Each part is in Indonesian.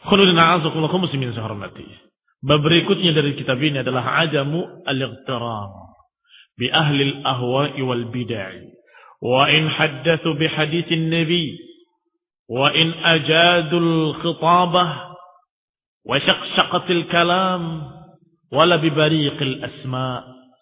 Khuludina azakullah muslimin sahormati. Bab berikutnya dari kitab ini adalah adamu al-ightirar bi ahli al-ahwa'i wal bid'ah. Wa in haddatsu bi haditsin nabi wa in ajadul khitabah wa syaqshaqatil kalam wala bi bariqil asma'.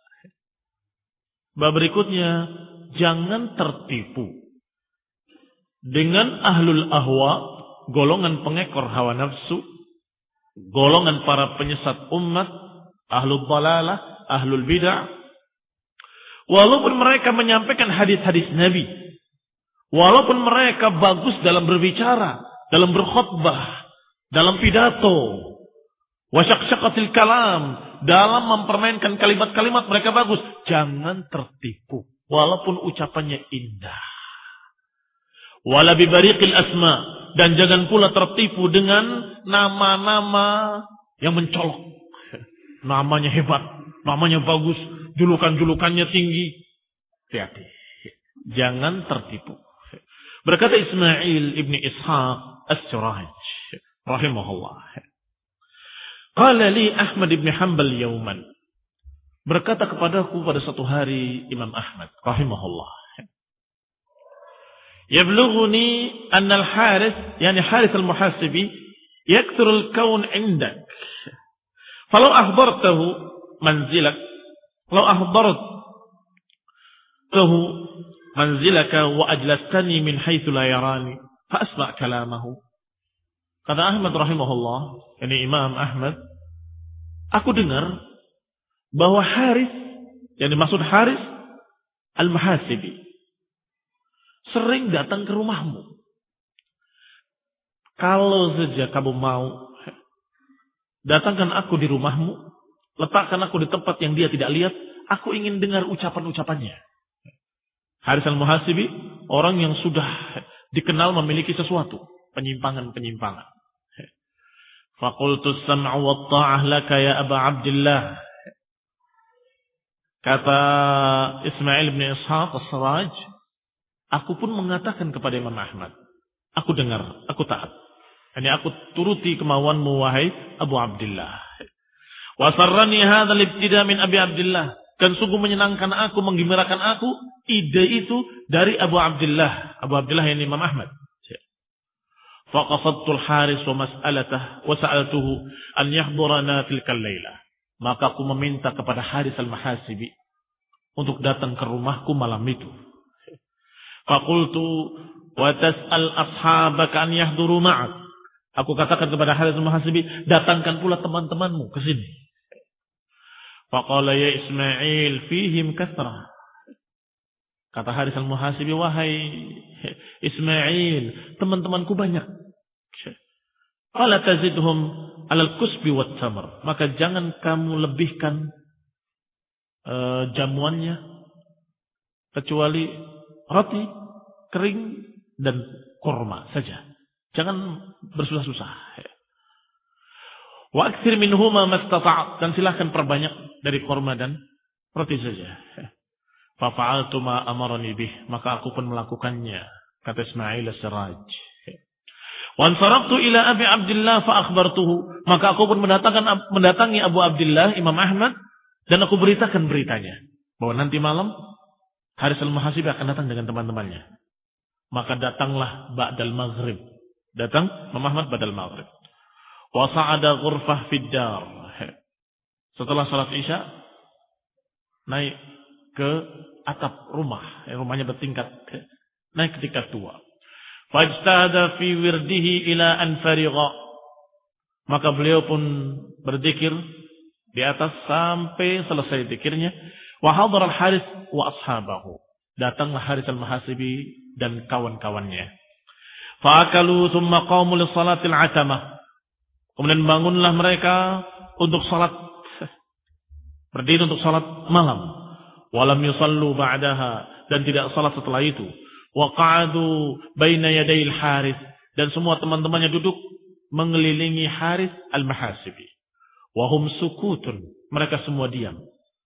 Bab berikutnya, jangan tertipu dengan ahlul ahwa, golongan pengekor hawa nafsu, golongan para penyesat umat, ahlul dalalah, ahlul bid'ah. Walaupun mereka menyampaikan hadis-hadis Nabi, walaupun mereka bagus dalam berbicara, dalam berkhutbah, dalam pidato, wasyaqsyaqatil kalam, dalam mempermainkan kalimat-kalimat mereka bagus, jangan tertipu walaupun ucapannya indah. Wala bi bariqil asma, dan jangan pula tertipu dengan nama-nama yang mencolok. Namanya hebat, namanya bagus, julukan-julukannya tinggi. Hati-hati. Jangan tertipu. Berkata Ismail ibn Ishaq as-Suraj rahimahullah. Qala li Ahmad ibn Hanbal yawman. Berkata kepadaku pada satu hari Imam Ahmad rahimahullah. Yablughuni anna al-Harith, yani Harith al-Muhasibi, yakthur al-kawn 'indak. Falau akhbartahu manzilak, law akhbartahu manzilaka wa ajlastani min haitsu la yarani, fa asma' kalamahu. Kata Ahmad rahimahullah, yani Imam Ahmad, aku dengar bahwa Harith, yang dimaksud Harith al-Muhasibi, sering datang ke rumahmu. Kalau saja kamu mau, datangkan aku di rumahmu, letakkan aku di tempat yang dia tidak lihat, aku ingin dengar ucapan-ucapannya. Harith al-Muhasibi, orang yang sudah dikenal memiliki sesuatu, penyimpangan-penyimpangan. Faqultu as-sam'u wat-ta'ah laka ya Aba Abdillah. Kata Ismail bin Ishaq as-Suraj, aku pun mengatakan kepada Imam Ahmad, aku dengar, aku taat. Ini aku turuti kemauanmu wahai Abu Abdillah. Wa sarrani hadzal ibtida min Abi Abdillah, dan sungguh menyenangkan aku, menggembirakan aku ide itu dari Abu Abdillah. Abu Abdillah yang Imam Ahmad. Faqasadtu al-Harith wa mas'alatah wa sa'altuhu an yahdurana tilka al-lailah. Maka aku meminta kepada Harith al-Muhasibi untuk datang ke rumahku malam itu. Faqultu wa tas'al ashabaka an yahduru ma'ak. Aku katakan kepada Harith al-Muhasibi, datangkan pula teman-temanmu ke sini. Faqala ya Ismail fihim kathrah. Kata Harith al-Muhasibi, wahai Ismail, teman-temanku banyak. Fala tazidhum 'alal kusbi wat tamr. Maka jangan kamu lebihkan jamuannya kecuali roti kering dan kurma saja. Jangan bersusah-susah. Wa aktsir minhuma mastata', dan silahkan perbanyak dari kurma dan roti saja. Fa fa'altu ma amarani bih, maka aku pun melakukannya, kata Ismail as-Siraj. Wa ansaraftu ila Abi Abdillah fa akhbartuhu, maka aku pun mendatangi Abu Abdillah Imam Ahmad dan aku beritakan beritanya bahwa nanti malam Harith al-Muhasibi akan datang dengan teman-temannya. Maka datanglah ba'dal maghrib. Datang Imam Ahmad ba'dal maghrib. Wa sa'ada ghurfah fid dar. Setelah salat Isya naik ke atap rumah, rumahnya bertingkat, naik ke tingkat 2. Fajtahada fi wirdihi ila an farigha. Maka beliau pun berzikir di atas sampai selesai zikirnya. Wa hadara al-Harith wa ashabahu. Datanglah Harith al-Muhasibi dan kawan-kawannya. Fa akalu thumma qamu li salatil atamah. Kemudian bangunlah mereka untuk salat, berdiri untuk salat malam. Walam yusallu ba'daha, dan tidak salat setelah itu. Wa qa'adu baina yadayil Harith, dan semua teman-temannya duduk mengelilingi Harith al-Muhasibi. Wa hum sukutun, mereka semua diam.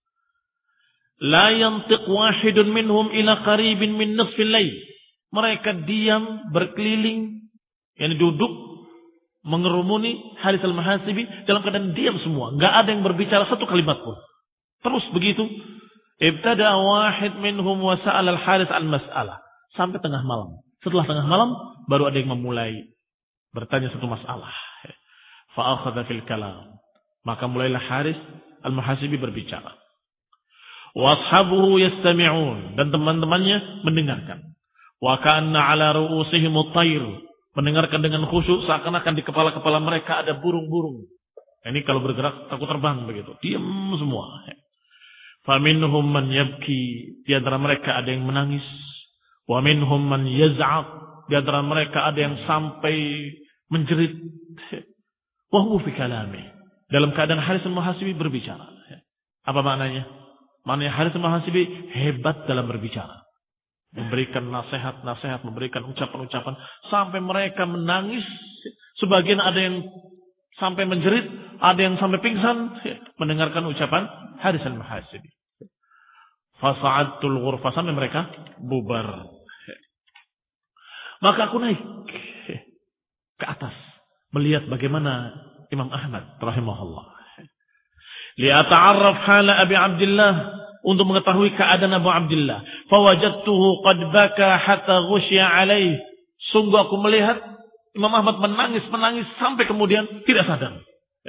La yantiq wahidun minhum ila qaribin min nisfil lail. Mereka diam berkeliling, yang duduk mengerumuni Haris al-Muhasibi dalam keadaan diam semua. Nggak ada yang berbicara satu kalimat pun. Terus begitu. Ibtada wahid minhum wa sa'al al-Haris al-mas'alah. Sampai tengah malam. Setelah tengah malam, baru ada yang memulai bertanya satu masalah. Fa'akhadha fil kalam. Maka mulailah Haris al-Muhasibi berbicara. Washabuhu yastami'un. Dan teman-temannya mendengarkan. Wa ka'anna ala ru'usihim at-tayr. Mendengarkan dengan khusyuk seakan-akan di kepala-kepala mereka ada burung-burung. Ini kalau bergerak takut terbang begitu. Diam semua. Faminhum man yabki. Di antara mereka ada yang menangis. Wa minhum man yaz'aq. Di antara mereka ada yang sampai menjerit. Wa huwa fi kalami. Dalam keadaan Haris al-Muhasibi berbicara. Apa maknanya? Maknanya Haris al-Muhasibi hebat dalam berbicara. Memberikan nasihat-nasihat, memberikan ucapan-ucapan. Sampai mereka menangis. Sebagian ada yang sampai menjerit. Ada yang sampai pingsan. Mendengarkan ucapan Haris al-Muhasibi. Fasa'adtul ghurfa. Sampai mereka bubar. Maka aku naik ke atas. Melihat bagaimana Imam Ahmad rahimahullah. Li'ata'arraf hala Abi Abdillah. Untuk mengetahui keadaan Abu Abdillah. Fawajadtuhu qad baka hatta ghusya alaih. Sungguh aku melihat Imam Ahmad menangis sampai kemudian tidak sadar.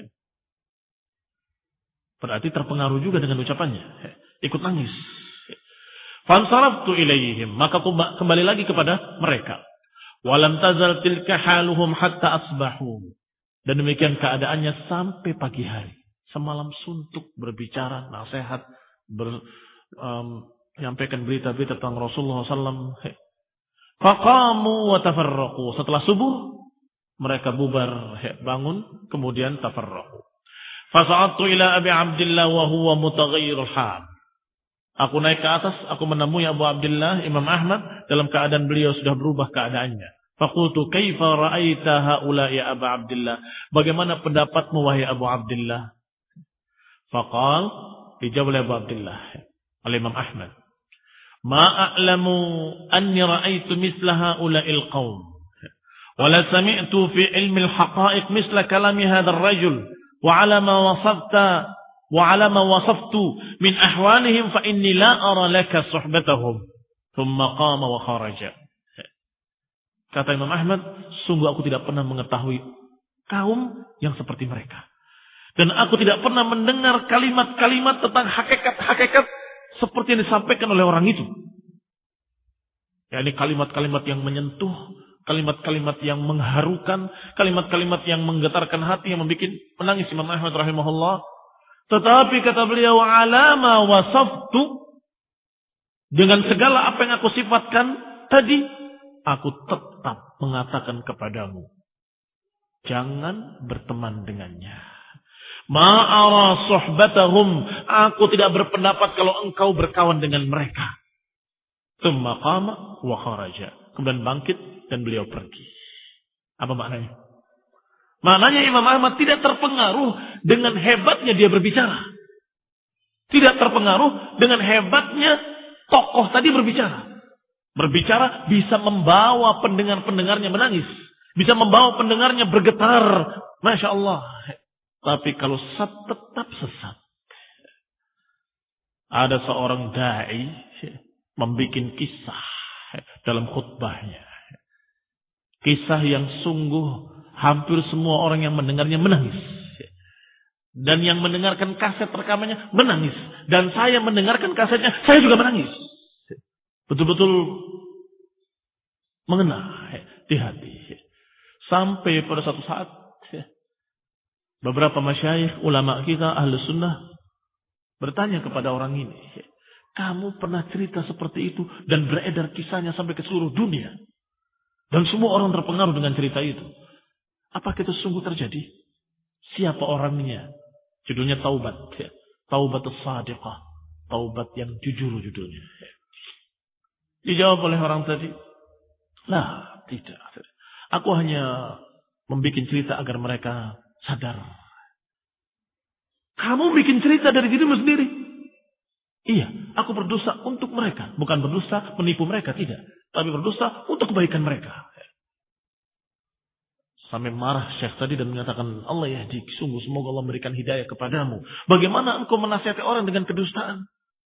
Berarti terpengaruh juga dengan ucapannya. Ikut nangis. Fansaraftu ilaihim. Maka aku kembali lagi kepada mereka. Walam tazal tilka haluhum hatta asbahu. Dan demikian keadaannya sampai pagi hari. Semalam suntuk berbicara, nasihat, menyampaikan berita-berita tentang Rasulullah SAW. Faqamu wa tafarraqu. Setelah subuh mereka bubar, bangun, kemudian tafarraqu. Fasa'adtu ila Abi Abdillah wa huwa mutaghayyirul hal. Aku naik ke atas, aku menemui Abu Abdillah Imam Ahmad dalam keadaan beliau sudah berubah keadaannya. Faqultu kaifa ra'aita haula ya Abu Abdillah? Bagaimana pendapatmu wahai Abu Abdillah? Faqal, dijawab oleh Abu Abdillah Al-Imam Ahmad, ma a'lamu anni ra'aitu misla haula'il qaum wa la sami'tu fi ilmi al-haqa'iq misla kalami hadha ar-rajul wa 'ala ma wasaftu min ahwalihim fa inni la ara laka suhbatahum thumma qama wa kharaja. Kata Imam Ahmad, sungguh aku tidak pernah mengetahui kaum yang seperti mereka. Dan aku tidak pernah mendengar kalimat-kalimat tentang hakikat-hakikat seperti yang disampaikan oleh orang itu. Ya, ini kalimat-kalimat yang menyentuh, kalimat-kalimat yang mengharukan, kalimat-kalimat yang menggetarkan hati, yang membuat menangis Imam Ahmad rahimahullah. Tetapi kata beliau, alama wasaftu, dengan segala apa yang aku sifatkan tadi, aku tetap mengatakan kepadamu, jangan berteman dengannya. Ma'ara suhbatahum. Aku tidak berpendapat kalau engkau berkawan dengan mereka. Tsumma qama wa kharaja. Kemudian bangkit dan beliau pergi. Apa maknanya? Maknanya Imam Ahmad tidak terpengaruh dengan hebatnya dia berbicara. Tidak terpengaruh dengan hebatnya tokoh tadi berbicara. Berbicara bisa membawa pendengar-pendengarnya menangis. Bisa membawa pendengarnya bergetar. Masya Allah. Tapi kalau tetap sesat. Ada seorang da'i membuat kisah dalam khutbahnya. Kisah yang sungguh hampir semua orang yang mendengarnya menangis. Dan yang mendengarkan kaset rekamannya menangis. Dan saya mendengarkan kasetnya, saya juga menangis. Betul-betul mengena di hati. Sampai pada satu saat beberapa masyayikh, ulama kita, ahli sunnah bertanya kepada orang ini, kamu pernah cerita seperti itu dan beredar kisahnya sampai ke seluruh dunia. Dan semua orang terpengaruh dengan cerita itu. Apakah itu sungguh terjadi? Siapa orangnya? Judulnya Taubat. Taubat as-sadiqah. Taubat yang jujur judulnya. Dijawab oleh orang tadi, lah tidak. Aku hanya membuat cerita agar mereka sadar. Kamu bikin cerita dari dirimu sendiri. Iya, aku berdosa untuk mereka. Bukan berdosa menipu mereka, tidak. Tapi berdosa untuk kebaikan mereka. Sampai marah Syekh tadi dan menyatakan, Allah yahdik, sungguh semoga Allah memberikan hidayah kepadamu. Bagaimana engkau menasihati orang dengan kedustaan?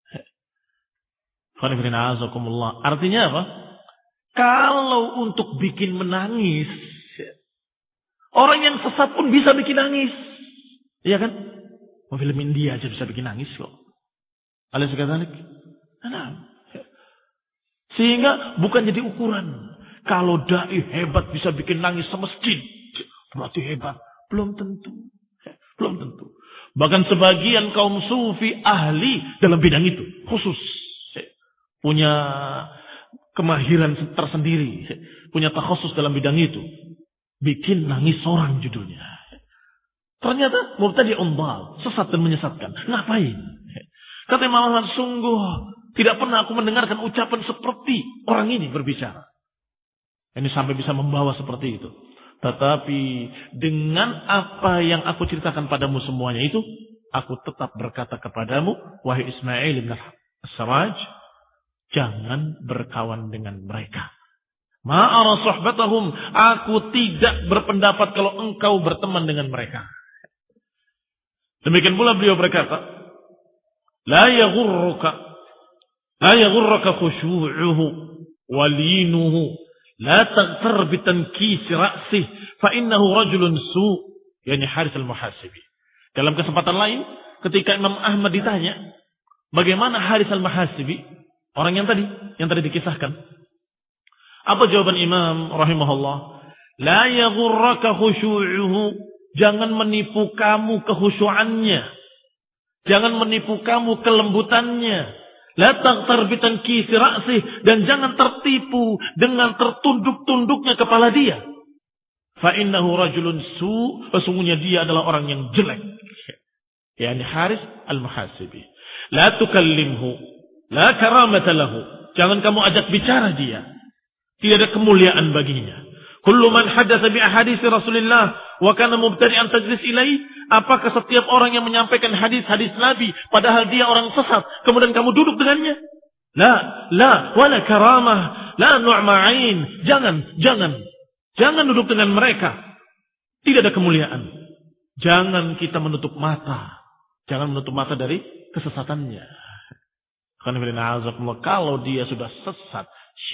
Artinya apa? Kalau untuk bikin menangis, orang yang sesat pun bisa bikin nangis. Iya kan? Film India aja bisa bikin nangis kok. Alaysa kadzalik? Nah. Sehingga bukan jadi ukuran. Kalau dai hebat bisa bikin nangis semasjid, berarti hebat. Belum tentu. Belum tentu. Bahkan sebagian kaum sufi ahli dalam bidang itu. Khusus. Punya kemahiran tersendiri. Punya takhusus dalam bidang itu. Bikin nangis orang judulnya. Ternyata mubtadi'un dhal. Sesat dan menyesatkan. Ngapain? Kata Imam Ahmad, sungguh tidak pernah aku mendengarkan ucapan seperti orang ini berbicara. Ini sampai bisa membawa seperti itu. Tetapi dengan apa yang aku ceritakan padamu semuanya itu, aku tetap berkata kepadamu, wahai Ismail ibn As-Saraj, jangan berkawan dengan mereka. Ma'ara sohbatahum, aku tidak berpendapat kalau engkau berteman dengan mereka. Demikian pula beliau berkata, la yaghurruka khushu'uhu walinuhu. La taghtar bitankis ra'sih fa innahu rajulun su', yani Haris al-Muhasibi. Dalam kesempatan lain ketika Imam Ahmad ditanya bagaimana Haris al-Muhasibi, orang yang tadi dikisahkan, apa jawaban Imam rahimahullah? La yaghurraka khushu'uhu, jangan menipu kamu kehusyuannya, jangan menipu kamu kelembutannya. La taghtar bitankis ra'sih, dan jangan tertipu dengan tertunduk-tunduknya kepala dia. Fa innahu rajulun su', sesungguhnya dia adalah orang yang jelek. Yani Haris al-Muhasibi. La tukallimhu, la karamata lahu. Jangan kamu ajak bicara dia. Tidak ada kemuliaan baginya. Kullu man hadatsa bi ahadits Rasulillah wa kana mubtadi'an tajlis ilaihi. Apakah setiap orang yang menyampaikan hadis-hadis Nabi padahal dia orang sesat kemudian kamu duduk dengannya? La wala karamah, la nu'ma'in. Jangan duduk dengan mereka. Tidak ada kemuliaan. Jangan kita menutup mata. Jangan menutup mata dari kesesatannya. Kalau dia sudah sesat,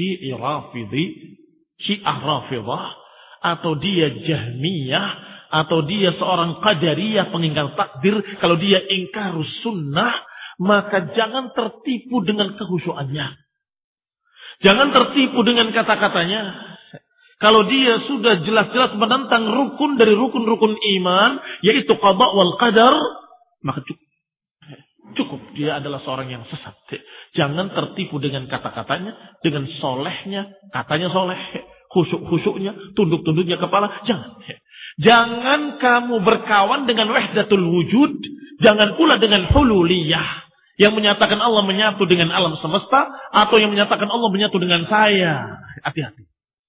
Syiah Rafidah, atau dia Jahmiyah, atau dia seorang Qadariyah pengingkar takdir, kalau dia ingkar sunnah, maka jangan tertipu dengan kehusyuannya. Jangan tertipu dengan kata-katanya. Kalau dia sudah jelas-jelas menentang rukun dari rukun-rukun iman, yaitu qada wal qadar, maka cukup dia adalah seorang yang sesat. Jangan tertipu dengan kata-katanya, dengan solehnya, katanya soleh, khusyuk-khusyuknya, tunduk-tunduknya kepala, jangan. Jangan kamu berkawan dengan wahdatul wujud, jangan pula dengan hululiyah, yang menyatakan Allah menyatu dengan alam semesta, atau yang menyatakan Allah menyatu dengan saya. Hati-hati.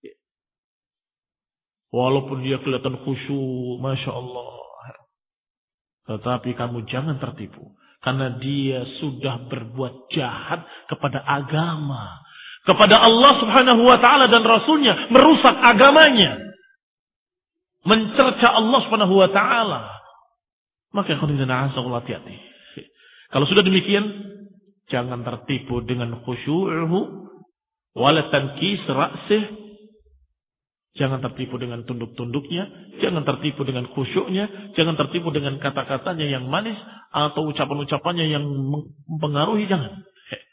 Walaupun dia kelihatan khusyuk, Masya Allah. Tetapi kamu jangan tertipu. Karena dia sudah berbuat jahat kepada agama. Kepada Allah subhanahu wa ta'ala dan Rasulnya. Merusak agamanya. Mencerca Allah subhanahu wa ta'ala. Maka hati-hati. Kalau sudah demikian, jangan tertipu dengan khusyu'uhu. Wala tankis ra'sih. Jangan tertipu dengan tunduk-tunduknya. Jangan tertipu dengan khusyuknya. Jangan tertipu dengan kata-katanya yang manis. Atau ucapan-ucapannya yang mempengaruhi. Jangan.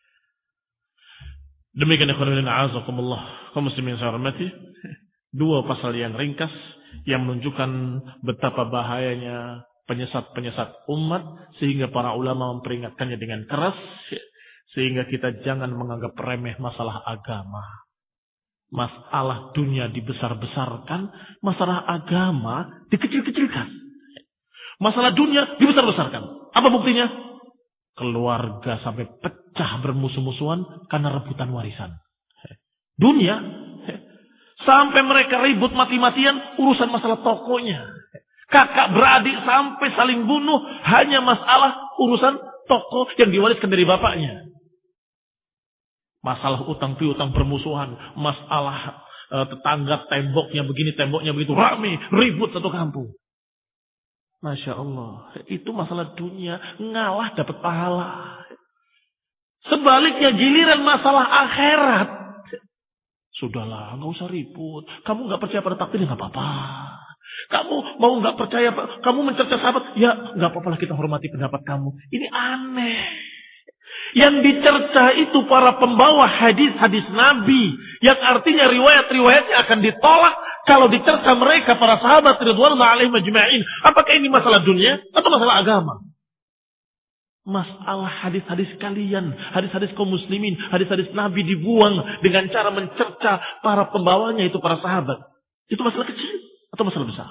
Demikian ikhwan a'azakumullah. Kaum muslimin saya hormati. Dua pasal yang ringkas. Yang menunjukkan betapa bahayanya penyesat-penyesat umat. Sehingga para ulama memperingatkannya dengan keras. Sehingga kita jangan menganggap remeh masalah agama. Masalah dunia dibesar-besarkan, masalah agama dikecil-kecilkan. Masalah dunia dibesar-besarkan. Apa buktinya? Keluarga sampai pecah bermusuh-musuhan karena rebutan warisan. Dunia sampai mereka ribut mati-matian urusan masalah tokonya. Kakak beradik sampai saling bunuh hanya masalah urusan toko yang diwariskan dari bapaknya. Masalah utang piutang bermusuhan, masalah tetangga temboknya begini, temboknya begitu, rame, ribut satu kampung. Masya Allah, itu masalah dunia, ngalah dapat pahala. Sebaliknya giliran masalah akhirat, sudahlah, nggak usah ribut. Kamu nggak percaya pada takdir, nggak apa-apa. Kamu mau nggak percaya, kamu mencerca sahabat, ya nggak apa-apa lah, kita hormati pendapat kamu. Ini aneh. Yang dicerca itu para pembawa hadis-hadis Nabi, yang artinya riwayat-riwayatnya akan ditolak kalau dicerca mereka para sahabat ridwanullahi alaihim ajma'in. Apakah ini masalah dunia atau masalah agama? Masalah hadis-hadis kalian, hadis-hadis kaum muslimin, hadis-hadis Nabi dibuang dengan cara mencerca para pembawanya, itu para sahabat. Itu masalah kecil atau masalah besar?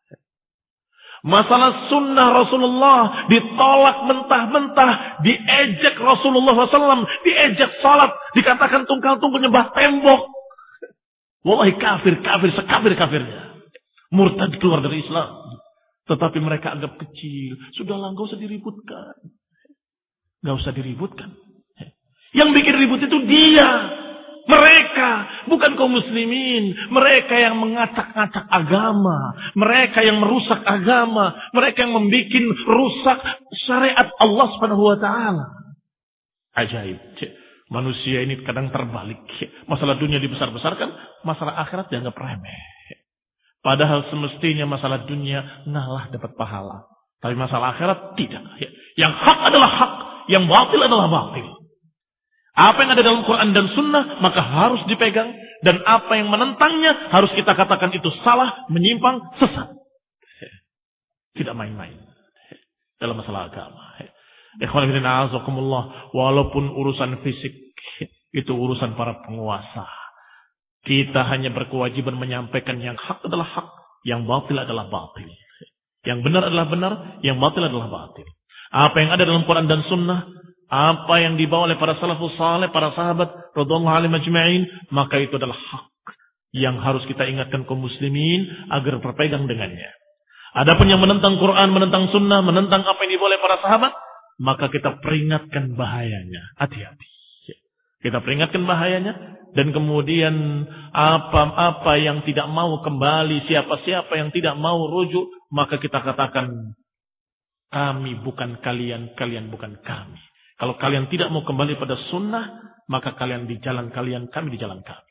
Masalah sunnah Rasulullah ditolak mentah-mentah, diejek Rasulullah SAW, diejek salat, dikatakan tungkal-tungkal nyembah tembok. Wallahi kafir sekafir-kafirnya. Murtad keluar dari Islam. Tetapi mereka anggap kecil. Sudahlah, gak usah diributkan. Gak usah diributkan. Yang bikin ribut itu dia. Mereka, bukan kaum muslimin. Mereka yang mengacak-ngacak agama. Mereka yang merusak agama. Mereka yang membuat rusak syariat Allah Subhanahu wa taala. Ajaib. Manusia ini kadang terbalik. Masalah dunia dibesar-besarkan, masalah akhirat dianggap remeh. Padahal semestinya masalah dunia ngalah dapat pahala. Tapi masalah akhirat tidak. Yang hak adalah hak, yang batil adalah batil. Apa yang ada dalam Quran dan Sunnah maka harus dipegang, dan apa yang menentangnya harus kita katakan itu salah, menyimpang, sesat. Tidak main-main dalam masalah agama. Ikhwan fillah azakumullah, walaupun urusan fisik itu urusan para penguasa, kita hanya berkewajiban menyampaikan yang hak adalah hak, yang batil adalah batil. Yang benar adalah benar, yang batil adalah batil. Apa yang ada dalam Quran dan Sunnah, apa yang dibawa oleh para salafus saleh, para sahabat radhiyallahu alaihim ajma'in, maka itu adalah hak yang harus kita ingatkan kaum muslimin agar berpegang dengannya. Adapun yang menentang Quran, menentang Sunnah, menentang apa yang dibawa oleh para sahabat, maka kita peringatkan bahayanya. Hati-hati. Kita peringatkan bahayanya, dan kemudian apa-apa yang tidak mau kembali, siapa-siapa yang tidak mau rujuk, maka kita katakan, kami bukan kalian, kalian bukan kami. Kalau kalian tidak mau kembali pada sunnah, maka kalian di jalan kalian, kami di jalan kami.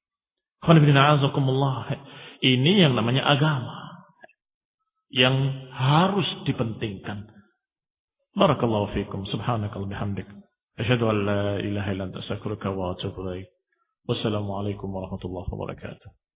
Ini yang namanya agama, yang harus dipentingkan. Barakallahu fikum. Subhanakallah bihamdik. Asyhadu an la ilaha illa anta astaghfiruka wa atubu ilaik. Wassalamualaikum warahmatullahi wabarakatuh.